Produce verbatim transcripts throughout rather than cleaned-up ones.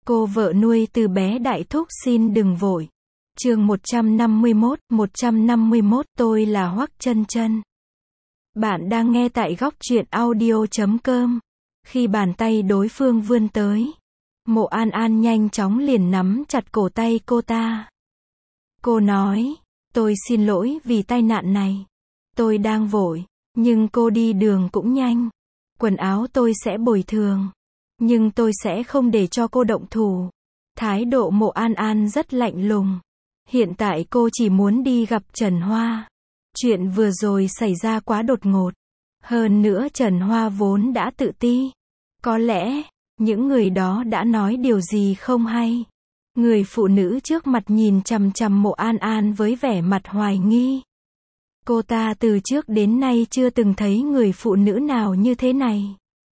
Cô vợ nuôi từ bé Đại Thúc xin đừng vội. Chương một trăm năm mươi mốt, một trăm năm mươi mốt tôi là Hoắc Chân Chân. Bạn đang nghe tại góc truyện audio chấm com. Khi bàn tay đối phương vươn tới, Mộ An An nhanh chóng liền nắm chặt cổ tay cô ta. Cô nói, tôi xin lỗi vì tai nạn này. Tôi đang vội, nhưng cô đi đường cũng nhanh. Quần áo tôi sẽ bồi thường. Nhưng tôi sẽ không để cho cô động thủ. Thái độ Mộ An An rất lạnh lùng. Hiện tại cô chỉ muốn đi gặp Trần Hoa. Chuyện vừa rồi xảy ra quá đột ngột. Hơn nữa Trần Hoa vốn đã tự ti. Có lẽ, những người đó đã nói điều gì không hay. Người phụ nữ trước mặt nhìn chằm chằm Mộ An An với vẻ mặt hoài nghi. Cô ta từ trước đến nay chưa từng thấy người phụ nữ nào như thế này.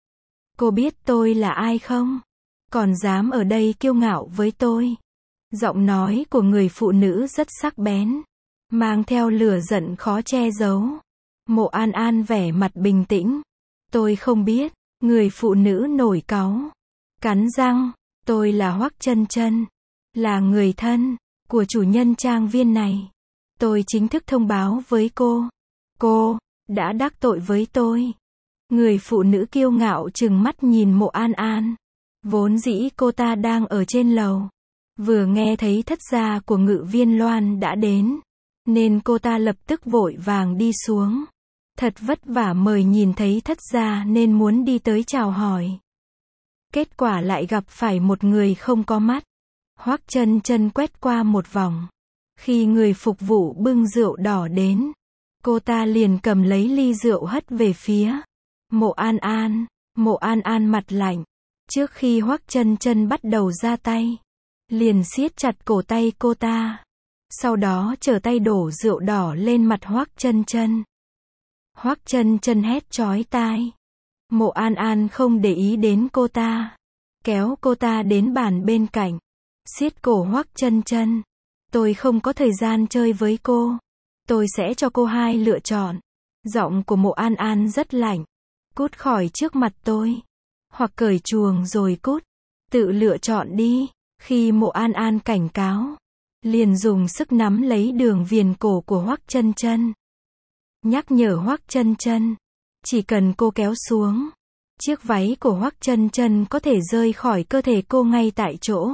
Cô biết tôi là ai không? Còn dám ở đây kiêu ngạo với tôi. Giọng nói của người phụ nữ rất sắc bén, mang theo lửa giận khó che giấu. Mộ An An vẻ mặt bình tĩnh. Tôi không biết. Người phụ nữ nổi cáu, cắn răng. Tôi là Hoắc Chân Chân, là người thân của chủ nhân trang viên này. Tôi chính thức thông báo với cô. Cô đã đắc tội với tôi. Người phụ nữ kiêu ngạo trừng mắt nhìn Mộ An An. Vốn dĩ cô ta đang ở trên lầu. Vừa nghe thấy thất gia của Ngự Viên Loan đã đến, nên cô ta lập tức vội vàng đi xuống. Thật vất vả mời nhìn thấy thất gia nên muốn đi tới chào hỏi. Kết quả lại gặp phải một người không có mắt. Hoắc Chân Chân quét qua một vòng. Khi người phục vụ bưng rượu đỏ đến, cô ta liền cầm lấy ly rượu hất về phía Mộ An An. Mộ An An mặt lạnh. Trước khi Hoắc Chân Chân bắt đầu ra tay, liền siết chặt cổ tay cô ta. Sau đó trở tay đổ rượu đỏ lên mặt Hoắc Chân Chân. Hoắc Chân Chân hét chói tai. Mộ An An không để ý đến cô ta, kéo cô ta đến bàn bên cạnh, siết cổ Hoắc Chân Chân. Tôi không có thời gian chơi với cô. Tôi sẽ cho cô hai lựa chọn. Giọng của Mộ An An rất lạnh. Cút khỏi trước mặt tôi. Hoặc cởi chuồng rồi cút. Tự lựa chọn đi. Khi Mộ An An cảnh cáo, liền dùng sức nắm lấy đường viền cổ của Hoắc Chân Chân. Nhắc nhở Hoắc Chân Chân, chỉ cần cô kéo xuống, chiếc váy của Hoắc Chân Chân có thể rơi khỏi cơ thể cô ngay tại chỗ.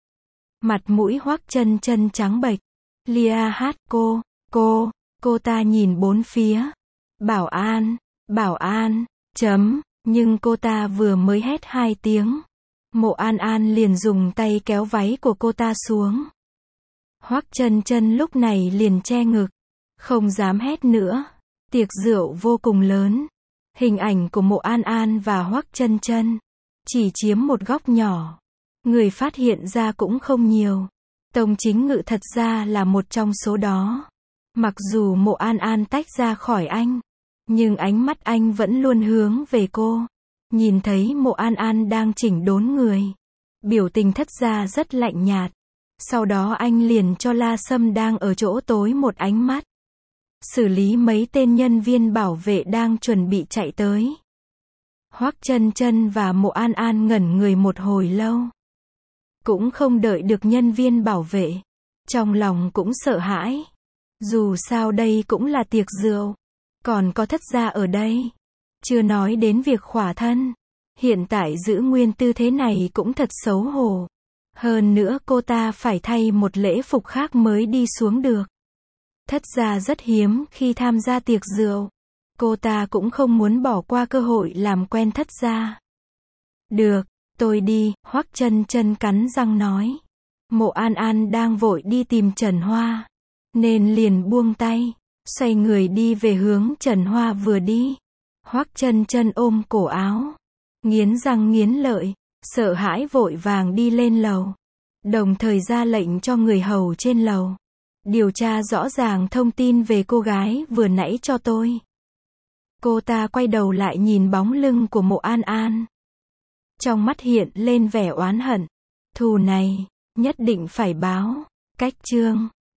Mặt mũi Hoắc Chân Chân trắng bệch. Lia hát cô, cô, cô ta nhìn bốn phía. Bảo an, bảo an, chấm, nhưng cô ta vừa mới hét hai tiếng. Mộ An An liền dùng tay kéo váy của cô ta xuống. Hoắc Chân Chân lúc này liền che ngực, không dám hét nữa. Tiệc rượu vô cùng lớn. Hình ảnh của Mộ An An và Hoắc Chân Chân chỉ chiếm một góc nhỏ. Người phát hiện ra cũng không nhiều. Tông Chính Ngự thật ra là một trong số đó. Mặc dù Mộ An An tách ra khỏi anh, nhưng ánh mắt anh vẫn luôn hướng về cô. Nhìn thấy Mộ An An đang chỉnh đốn người, biểu tình thất gia rất lạnh nhạt. Sau đó anh liền cho La Sâm đang ở chỗ tối một ánh mắt. Xử lý mấy tên nhân viên bảo vệ đang chuẩn bị chạy tới. Hoắc Chân Chân và Mộ An An ngẩn người một hồi lâu. Cũng không đợi được nhân viên bảo vệ. Trong lòng cũng sợ hãi. Dù sao đây cũng là tiệc rượu. Còn có thất gia ở đây. Chưa nói đến việc khỏa thân. Hiện tại giữ nguyên tư thế này cũng thật xấu hổ. Hơn nữa cô ta phải thay một lễ phục khác mới đi xuống được. Thất gia rất hiếm khi tham gia tiệc rượu. Cô ta cũng không muốn bỏ qua cơ hội làm quen thất gia. Được, tôi đi, Hoắc Chân Chân cắn răng nói. Mộ An An đang vội đi tìm Trần Hoa, nên liền buông tay, xoay người đi về hướng Trần Hoa vừa đi. Hoắc Chân Chân ôm cổ áo, nghiến răng nghiến lợi, sợ hãi vội vàng đi lên lầu. Đồng thời ra lệnh cho người hầu trên lầu điều tra rõ ràng thông tin về cô gái vừa nãy cho tôi. Cô ta quay đầu lại nhìn bóng lưng của Mộ An An. Trong mắt hiện lên vẻ oán hận. Thù này, nhất định phải báo. Cách chương